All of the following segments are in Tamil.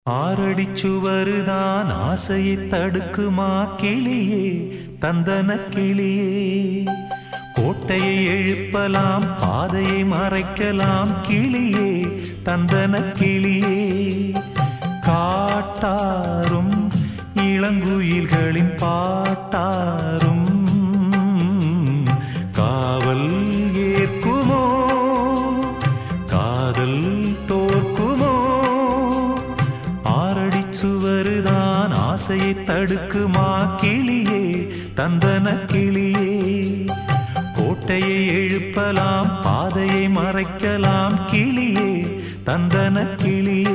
ஆரடிச்சுவருதான் ஆசையை தடுக்குமா கிளியே தந்தன கிளியே. கோட்டையை எழுப்பலாம் பாதையை மறைக்கலாம் கிளியே தந்தன கிளியே. காட்டாரும் இளங்குயில்களின் பாட்டாரும் காவல் ஏற்குமோ காதல் தோற்குமோ. ஆரடிச்சுவருதான் ஆசையை தடுக்குமா கிளியே தந்தன கிளியே. கோட்டையை எழுப்பலாம் பாதையை மறைக்கலாம் கிளியே தந்தன கிளியே.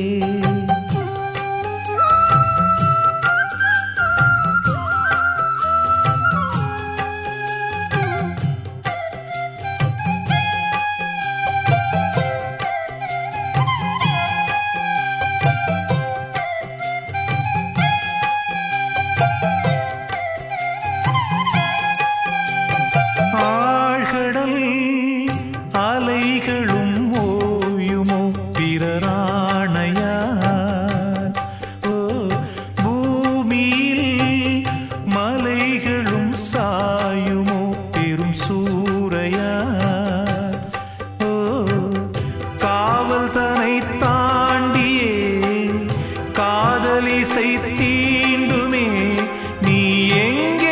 அலைகளும் ஓயுமோ பிறராணையார். ஓ பூமியில் மலைகளும் சாயுமோ பெரும் சூறையார். ஓ காவல் தனை தாண்டியே காதலிசை தீண்டுமே நீ எங்கே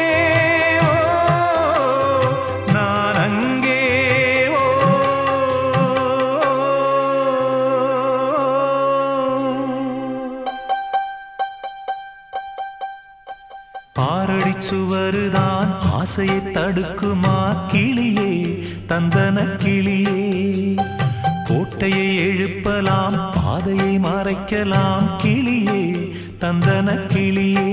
ஆரடிச்சுவருதான் ஆசையை தடுக்குமா கிளியே தந்தன கிளியே. கோட்டையை எழுப்பலாம் பாதையை மறைக்கலாம் கிளியே தந்தன கிளியே.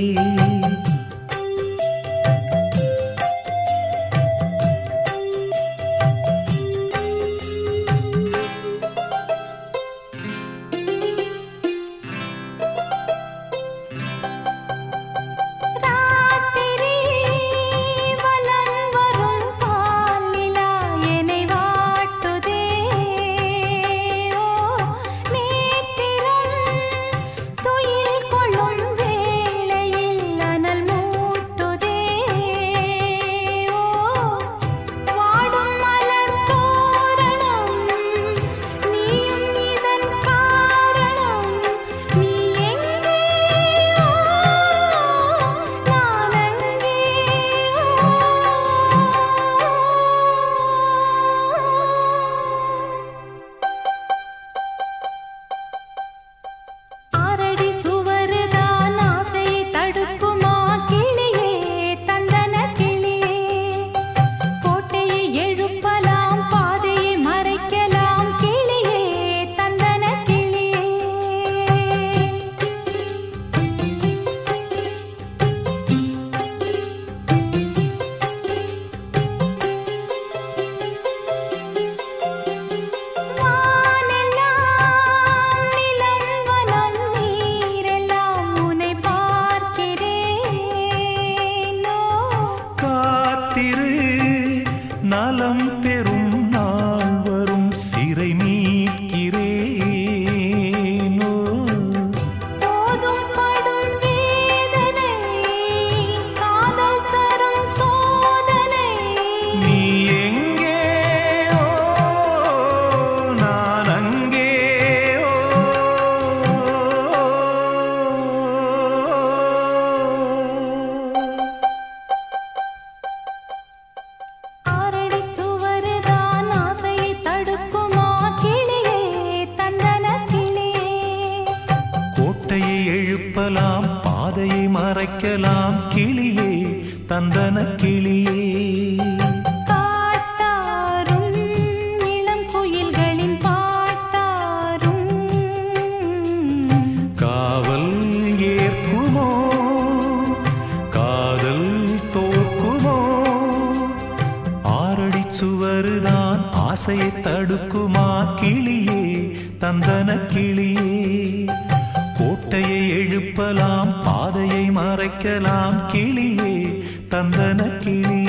நலம் பெறும் நாள் வரும் சிறை மீட்கிறேனோ. போதும் படும் வேதனை காதல் தரும் சோதனை. நீ எங்கே நான் அங்கே. கோட்டையை எழுப்பலாம் பாதையை மறைக்கலாம் கிளியே தந்தன கிளியே. காட்டாரும் இளம் குயில்களின் பாட்டாரும் காவல் ஏற்குமோ காதல் தோற்குமோ. ஆரடிச்சுவருதான் ஆசையை தடுக்குமா கிளியே தந்தன கிளியே. கோட்டையை எழுப்பலாம் பாதையை மறைக்கலாம் கிளியே தந்தன கிளியே.